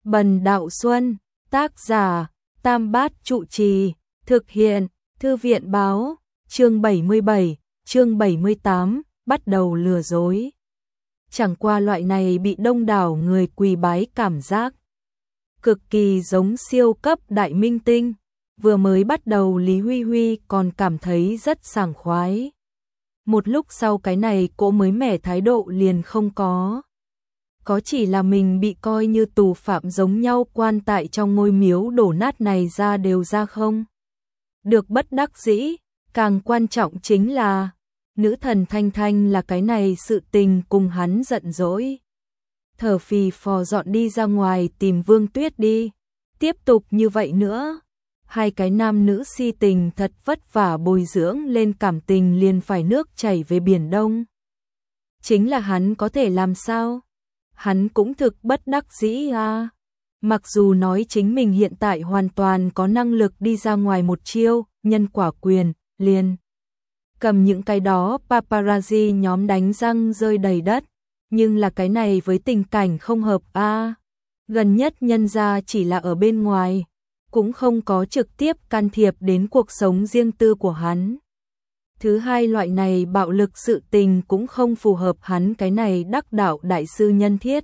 Bần Đạo Xuân, tác giả, Tam Bát Trụ Trì, thực hiện, Thư viện báo, chương 77, chương 78, bắt đầu lừa dối. Chẳng qua loại này bị đông đảo người quỳ bái cảm giác cực kỳ giống siêu cấp đại minh tinh. Vừa mới bắt đầu Lý Huy Huy còn cảm thấy rất sảng khoái. Một lúc sau cái này cô mới mẻ thái độ liền không có. Có chỉ là mình bị coi như tù phạm giống nhau quan tại trong ngôi miếu đổ nát này ra đều ra không? Được bất đắc dĩ, càng quan trọng chính là nữ thần Thanh Thanh là cái này sự tình cùng hắn giận dỗi. Thở phì phò dọn đi ra ngoài tìm Vương Tuyết đi. Tiếp tục như vậy nữa, hai cái nam nữ si tình thật vất vả bồi dưỡng lên cảm tình liền phải nước chảy về Biển Đông. Chính là hắn có thể làm sao? Hắn cũng thực bất đắc dĩ à. Mặc dù nói chính mình hiện tại hoàn toàn có năng lực đi ra ngoài một chiêu, nhân quả quyền, liền cầm những cái đó paparazzi nhóm đánh răng rơi đầy đất. Nhưng là cái này với tình cảnh không hợp a. Gần nhất nhân gia chỉ là ở bên ngoài, cũng không có trực tiếp can thiệp đến cuộc sống riêng tư của hắn. Thứ hai, loại này bạo lực sự tình cũng không phù hợp hắn cái này đắc đạo đại sư nhân thiết.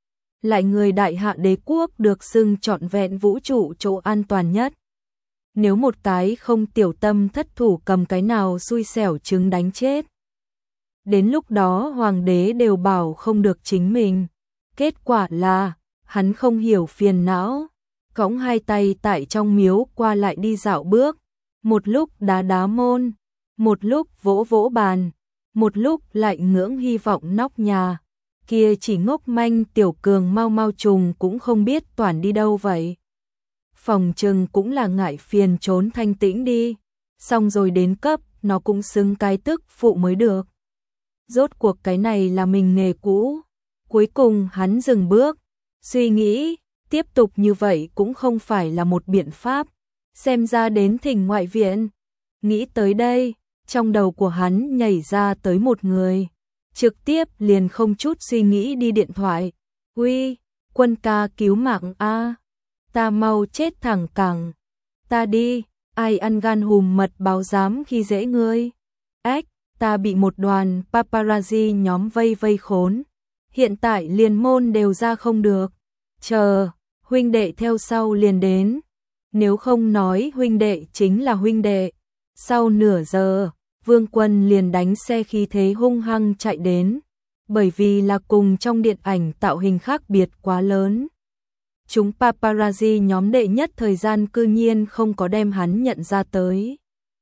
Lại người đại hạ đế quốc được xưng trọn vẹn vũ trụ chỗ an toàn nhất. Nếu một cái không tiểu tâm thất thủ cầm cái nào xui xẻo trứng đánh chết. Đến lúc đó hoàng đế đều bảo không được chính mình. Kết quả là, hắn không hiểu phiền não, cõng hai tay tại trong miếu qua lại đi dạo bước. Một lúc đá đá môn, một lúc vỗ vỗ bàn, một lúc lại ngưỡng hy vọng nóc nhà. Kia chỉ ngốc manh tiểu cường mau mau trùng cũng không biết toàn đi đâu vậy. Phòng trừng cũng là ngại phiền trốn thanh tĩnh đi. Xong rồi đến cấp, nó cũng xứng cái tức phụ mới được. Rốt cuộc cái này là mình nghề cũ. Cuối cùng hắn dừng bước, suy nghĩ, tiếp tục như vậy cũng không phải là một biện pháp. Xem ra đến thỉnh ngoại viện. Nghĩ tới đây, trong đầu của hắn nhảy ra tới một người. Trực tiếp liền không chút suy nghĩ đi điện thoại. Uy, Quân ca cứu mạng a. Ta mau chết thẳng cẳng. Ta đi, ai ăn gan hùm mật báo dám khi dễ ngươi. Ếch, ta bị một đoàn paparazzi nhóm vây khốn. Hiện tại liền môn đều ra không được. Chờ, huynh đệ theo sau liền đến. Nếu không nói huynh đệ chính là huynh đệ. Sau nửa giờ, Vương Quân liền đánh xe khí thế hung hăng chạy đến. Bởi vì là cùng trong điện ảnh tạo hình khác biệt quá lớn. Chúng paparazzi nhóm đệ nhất thời gian cư nhiên không có đem hắn nhận ra tới.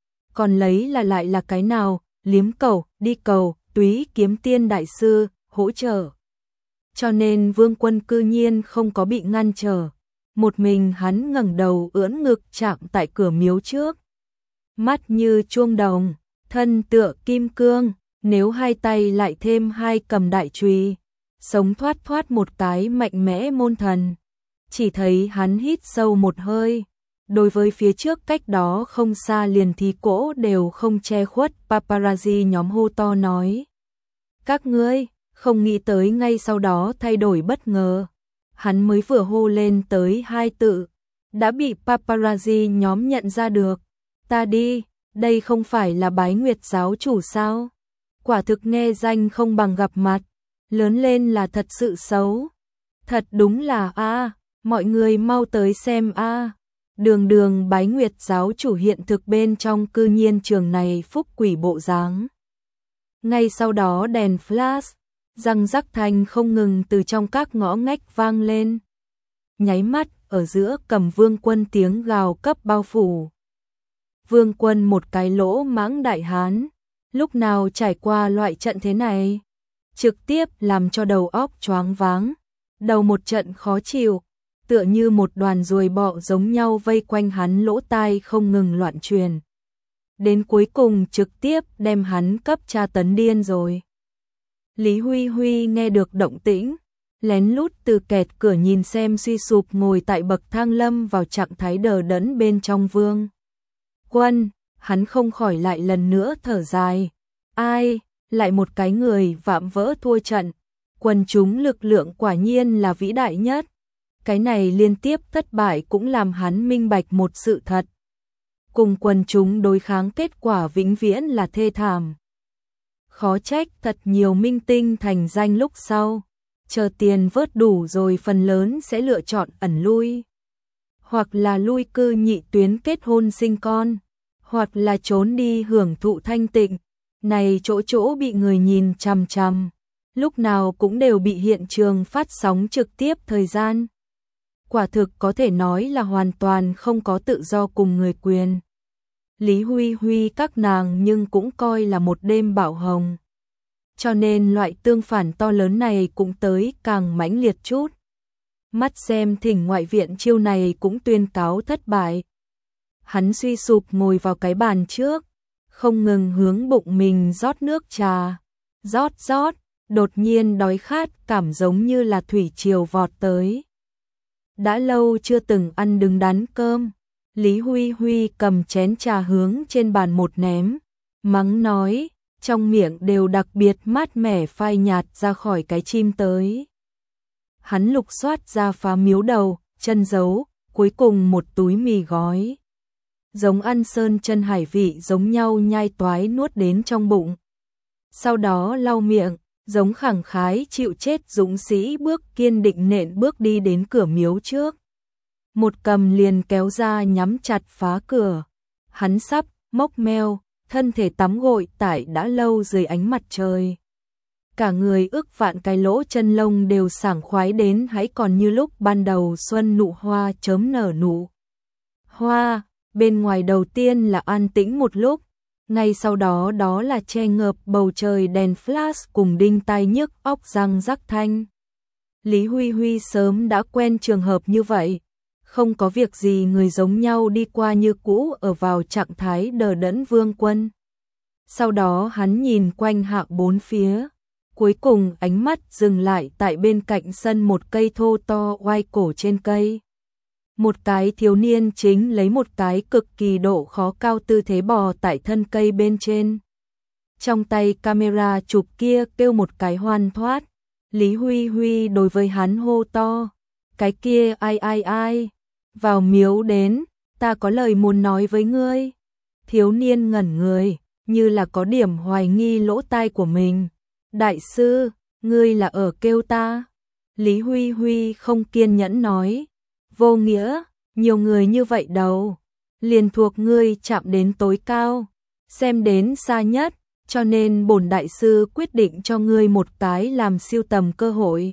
Còn lấy là lại là cái nào, liếm cầu, đi cầu, túy kiếm tiên đại sư, hỗ trợ. Cho nên Vương Quân cư nhiên không có bị ngăn trở. Một mình hắn ngẩng đầu ưỡn ngực chạm tại cửa miếu trước. Mắt như chuông đồng, thân tựa kim cương, nếu hai tay lại thêm hai cầm đại chùy, sống thoát một cái mạnh mẽ môn thần. Chỉ thấy hắn hít sâu một hơi. Đối với phía trước cách đó không xa liền thí cỗ đều không che khuất paparazzi nhóm hô to nói. Các ngươi, không nghĩ tới ngay sau đó thay đổi bất ngờ. Hắn mới vừa hô lên tới hai tự, đã bị paparazzi nhóm nhận ra được. Ta đi, đây không phải là Bái Nguyệt giáo chủ sao? Quả thực nghe danh không bằng gặp mặt, lớn lên là thật sự xấu. Thật đúng là a, mọi người mau tới xem a. Đường Bái Nguyệt giáo chủ hiện thực bên trong cư nhiên trường này phúc quỷ bộ dáng. Ngay sau đó đèn flash, răng rắc thanh không ngừng từ trong các ngõ ngách vang lên. Nháy mắt, ở giữa cầm Vương Quân tiếng gào cấp bao phủ. Vương Quân một cái lỗ mãng đại hán, lúc nào trải qua loại trận thế này, trực tiếp làm cho đầu óc choáng váng, đầu một trận khó chịu, tựa như một đoàn ruồi bọ giống nhau vây quanh hắn lỗ tai không ngừng loạn truyền. Đến cuối cùng trực tiếp đem hắn cấp tra tấn điên rồi. Lý Huy Huy nghe được động tĩnh, lén lút từ kẹt cửa nhìn xem suy sụp ngồi tại bậc thang lâm vào trạng thái đờ đẫn bên trong Vương Quân, hắn không khỏi lại lần nữa thở dài. Ai, lại một cái người vạm vỡ thua trận, quần chúng lực lượng quả nhiên là vĩ đại nhất. Cái này liên tiếp thất bại cũng làm hắn minh bạch một sự thật. Cùng quần chúng đối kháng kết quả vĩnh viễn là thê thảm. Khó trách thật nhiều minh tinh thành danh lúc sau, chờ tiền vớt đủ rồi phần lớn sẽ lựa chọn ẩn lui. Hoặc là lui cư nhị tuyến kết hôn sinh con, hoặc là trốn đi hưởng thụ thanh tịnh, này chỗ chỗ bị người nhìn chằm chằm, lúc nào cũng đều bị hiện trường phát sóng trực tiếp thời gian. Quả thực có thể nói là hoàn toàn không có tự do cùng người quyền. Lý Huy Huy các nàng nhưng cũng coi là một đêm bão hồng. Cho nên loại tương phản to lớn này cũng tới càng mãnh liệt chút. Mắt xem thỉnh ngoại viện chiêu này cũng tuyên cáo thất bại. Hắn suy sụp ngồi vào cái bàn trước, không ngừng hướng bụng mình rót nước trà. Rót, đột nhiên đói khát cảm giống như là thủy triều vọt tới. Đã lâu chưa từng ăn đứng đắn cơm, Lý Huy Huy cầm chén trà hướng trên bàn một ném, mắng nói, trong miệng đều đặc biệt mát mẻ phai nhạt ra khỏi cái chim tới. Hắn lục soát ra phá miếu đầu, chân giấu, cuối cùng một túi mì gói. Giống ăn sơn chân hải vị giống nhau nhai toái nuốt đến trong bụng. Sau đó lau miệng, giống khẳng khái chịu chết dũng sĩ bước kiên định nện bước đi đến cửa miếu trước. Một cầm liền kéo ra nhắm chặt phá cửa. Hắn sắp, mốc meo, thân thể tắm gội tại đã lâu dưới ánh mặt trời. Cả người ước vạn cái lỗ chân lông đều sảng khoái đến hãy còn như lúc ban đầu xuân nụ hoa chớm nở nụ. Hoa, bên ngoài đầu tiên là an tĩnh một lúc, ngay sau đó đó là che ngợp bầu trời đèn flash cùng đinh tai nhức óc răng rắc thanh. Lý Huy Huy sớm đã quen trường hợp như vậy, không có việc gì người giống nhau đi qua như cũ ở vào trạng thái đờ đẫn vương quân. Sau đó hắn nhìn quanh hạ bốn phía, cuối cùng ánh mắt dừng lại tại bên cạnh sân một cây thô to oai cổ trên cây. Một cái thiếu niên chính lấy một cái cực kỳ độ khó cao tư thế bò tại thân cây bên trên. Trong tay camera chụp kia kêu một cái hoan thoát. Lý Huy Huy đối với hắn hô to. Cái kia ai, vào miếu đến, ta có lời muốn nói với ngươi. Thiếu niên ngẩn người, như là có điểm hoài nghi lỗ tai của mình. Đại sư, ngươi là ở kêu ta. Lý Huy Huy không kiên nhẫn nói. Vô nghĩa, nhiều người như vậy đâu, liền thuộc ngươi chạm đến tối cao, xem đến xa nhất, cho nên bổn đại sư quyết định cho ngươi một cái làm siêu tầm cơ hội.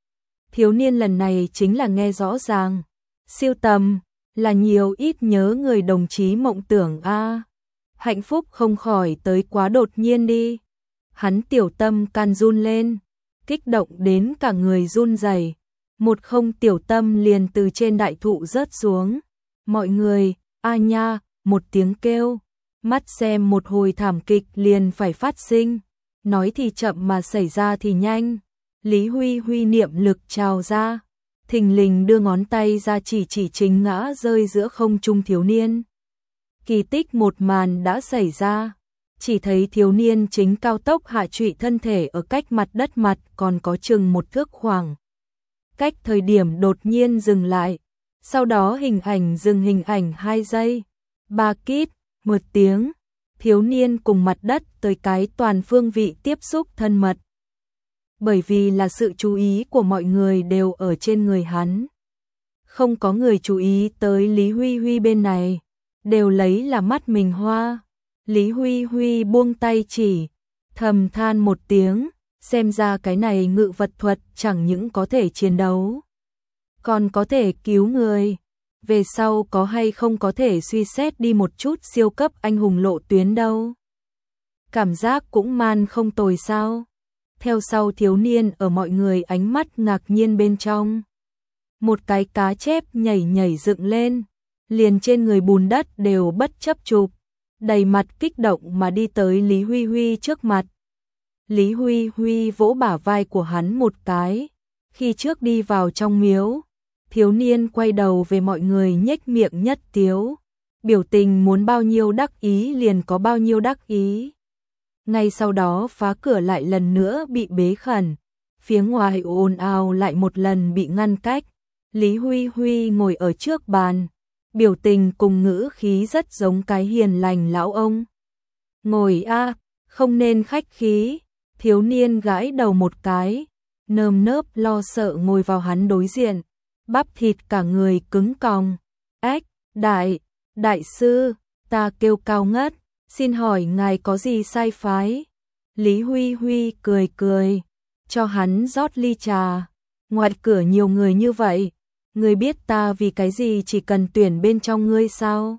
Thiếu niên lần này chính là nghe rõ ràng, siêu tầm là nhiều ít nhớ người đồng chí mộng tưởng a. Hạnh phúc không khỏi tới quá đột nhiên đi. Hắn tiểu tâm can run lên, kích động đến cả người run rẩy. Một không tiểu tâm liền từ trên đại thụ rớt xuống. Mọi người, a nha, một tiếng kêu. Mắt xem một hồi thảm kịch liền phải phát sinh. Nói thì chậm mà xảy ra thì nhanh. Lý Huy Huy niệm lực trào ra. Thình lình đưa ngón tay ra chỉ chính ngã rơi giữa không trung thiếu niên. Kỳ tích một màn đã xảy ra. Chỉ thấy thiếu niên chính cao tốc hạ trụy thân thể ở cách mặt đất mặt còn có chừng một thước khoảng. Cách thời điểm đột nhiên dừng lại, sau đó hình ảnh dừng hình ảnh 2 giây, 3 kít, một tiếng, thiếu niên cùng mặt đất tới cái toàn phương vị tiếp xúc thân mật. Bởi vì là sự chú ý của mọi người đều ở trên người hắn. Không có người chú ý tới Lý Huy Huy bên này, đều lấy là mắt mình hoa. Lý Huy Huy buông tay chỉ, thầm than một tiếng. Xem ra cái này ngự vật thuật chẳng những có thể chiến đấu, còn có thể cứu người. Về sau có hay không có thể suy xét đi một chút siêu cấp anh hùng lộ tuyến đâu. Cảm giác cũng man không tồi sao. Theo sau thiếu niên ở mọi người ánh mắt ngạc nhiên bên trong. Một cái cá chép nhảy dựng lên, liền trên người bùn đất đều bất chấp chụp, đầy mặt kích động mà đi tới Lý Huy Huy trước mặt. Lý Huy Huy vỗ bả vai của hắn một cái. Khi trước đi vào trong miếu, thiếu niên quay đầu về mọi người nhếch miệng nhất tiếu. Biểu tình muốn bao nhiêu đắc ý liền có bao nhiêu đắc ý. Ngay sau đó phá cửa lại lần nữa bị bế khẩn. Phía ngoài ồn ào lại một lần bị ngăn cách. Lý Huy Huy ngồi ở trước bàn, biểu tình cùng ngữ khí rất giống cái hiền lành lão ông. Ngồi a, không nên khách khí, thiếu niên gãi đầu một cái, nơm nớp lo sợ ngồi vào hắn đối diện, bắp thịt cả người cứng còng. Ách, đại sư, ta kêu Cao Ngất, xin hỏi ngài có gì sai phái? Lý Huy Huy cười cười, cho hắn rót ly trà. Ngoài cửa nhiều người như vậy, ngươi biết ta vì cái gì chỉ cần tuyển bên trong ngươi sao?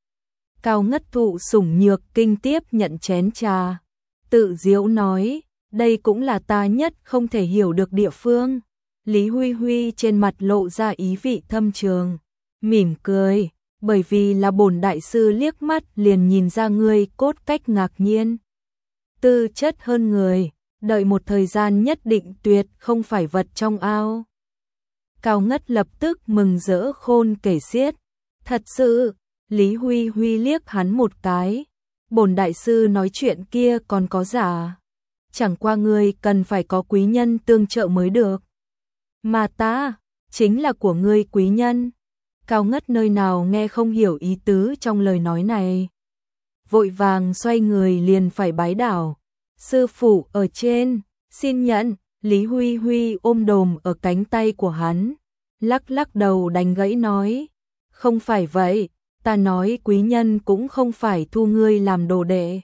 Cao Ngất thụ sủng nhược kinh tiếp nhận chén trà, tự giễu nói, đây cũng là ta nhất không thể hiểu được địa phương. Lý Huy Huy trên mặt lộ ra ý vị thâm trường, mỉm cười, bởi vì là bổn đại sư liếc mắt liền nhìn ra ngươi cốt cách ngạc nhiên. Tư chất hơn người, đợi một thời gian nhất định tuyệt không phải vật trong ao. Cao Ngất lập tức mừng rỡ khôn kể xiết, thật sự. Lý Huy Huy liếc hắn một cái, bổn đại sư nói chuyện kia còn có giả. Chẳng qua ngươi cần phải có quý nhân tương trợ mới được. Mà ta, chính là của ngươi quý nhân. Cao Ngất nơi nào nghe không hiểu ý tứ trong lời nói này. Vội vàng xoay người liền phải bái đảo. Sư phụ ở trên, xin nhận. Lý Huy Huy ôm đồm ở cánh tay của hắn, lắc lắc đầu đánh gãy nói, không phải vậy. Ta nói quý nhân cũng không phải thu ngươi làm đồ đệ,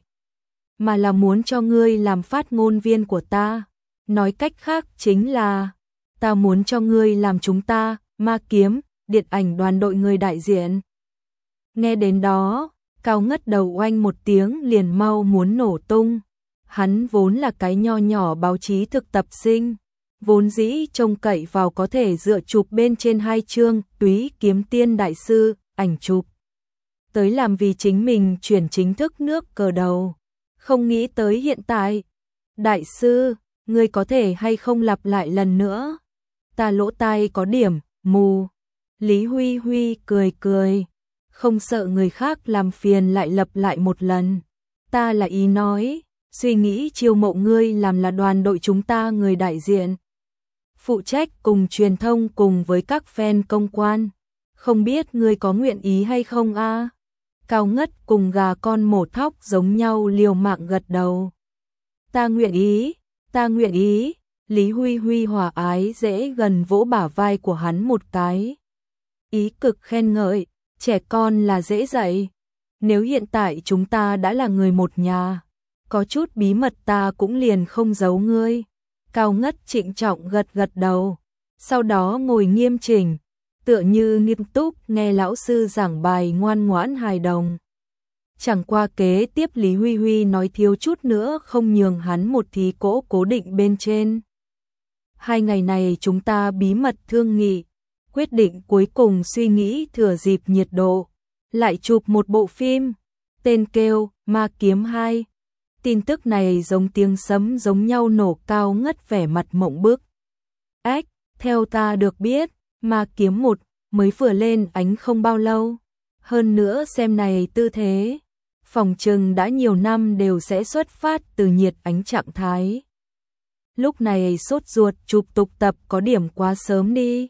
mà là muốn cho ngươi làm phát ngôn viên của ta. Nói cách khác chính là, ta muốn cho ngươi làm chúng ta, Ma Kiếm, điện ảnh đoàn đội người đại diện. Nghe đến đó, Cao Ngất đầu oanh một tiếng liền mau muốn nổ tung. Hắn vốn là cái nho nhỏ báo chí thực tập sinh, vốn dĩ trông cậy vào có thể dựa chụp bên trên 2 chương Túy Kiếm Tiên đại sư, ảnh chụp tới làm vì chính mình chuyển chính thức nước cờ đầu, không nghĩ tới hiện tại. Đại sư, ngươi có thể hay không lặp lại lần nữa? Ta lỗ tai có điểm mù. Lý Huy Huy cười cười, không sợ người khác làm phiền lại lặp lại một lần. Ta là ý nói, suy nghĩ chiêu mộ ngươi làm là đoàn đội chúng ta người đại diện, phụ trách cùng truyền thông cùng với các fan công quan. Không biết ngươi có nguyện ý hay không a? Cao Ngất cùng gà con mổ thóc giống nhau liều mạng gật đầu. Ta nguyện ý, ta nguyện ý. Lý Huy Huy hòa ái dễ gần vỗ bả vai của hắn một cái. Ý cực khen ngợi, trẻ con là dễ dạy. Nếu hiện tại chúng ta đã là người một nhà, có chút bí mật ta cũng liền không giấu ngươi. Cao Ngất trịnh trọng gật gật đầu, sau đó ngồi nghiêm chỉnh, tựa như nghiêm túc nghe lão sư giảng bài ngoan ngoãn hài đồng. Chẳng qua kế tiếp Lý Huy Huy nói thiếu chút nữa không nhường hắn một thí cỗ cố định bên trên. 2 ngày này chúng ta bí mật thương nghị, quyết định cuối cùng suy nghĩ thừa dịp nhiệt độ, lại chụp một bộ phim, tên kêu Ma Kiếm 2. Tin tức này giống tiếng sấm giống nhau nổ. Cao Ngất vẻ mặt mộng bức. Ách, theo ta được biết, Ma Kiếm 1 mới vừa lên ánh không bao lâu. Hơn nữa xem này tư thế, phòng trừng đã nhiều năm đều sẽ xuất phát từ nhiệt ánh trạng thái. Lúc này sốt ruột chụp tục tập có điểm quá sớm đi.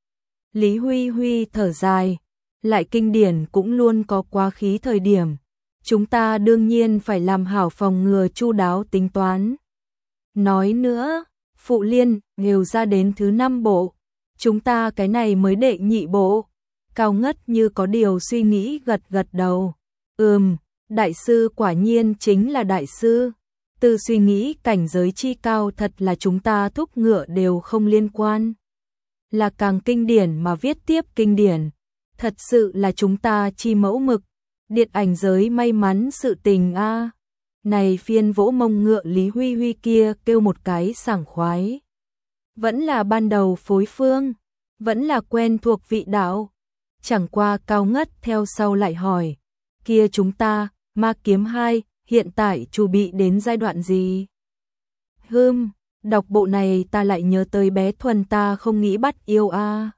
Lý Huy Huy thở dài, lại kinh điển cũng luôn có quá khí thời điểm. Chúng ta đương nhiên phải làm hảo phòng ngừa chu đáo tính toán. Nói nữa, Phụ Liên nghêu ra đến thứ 5 bộ, chúng ta cái này mới đệ nhị bộ. Cao Ngất như có điều suy nghĩ gật gật đầu. Đại sư quả nhiên chính là đại sư. Từ suy nghĩ cảnh giới chi cao thật là chúng ta thúc ngựa đều không liên quan. Là càng kinh điển mà viết tiếp kinh điển. Thật sự là chúng ta chi mẫu mực. Điện ảnh giới may mắn sự tình a. Này phiên vỗ mông ngựa Lý Huy Huy kia kêu một cái sảng khoái. Vẫn là ban đầu phối phương, vẫn là quen thuộc vị đạo. Chẳng qua Cao Ngất theo sau lại hỏi, kia chúng ta, Ma Kiếm 2, hiện tại chuẩn bị đến giai đoạn gì? Đọc bộ này ta lại nhớ tới bé Thuần ta không nghĩ bắt yêu a.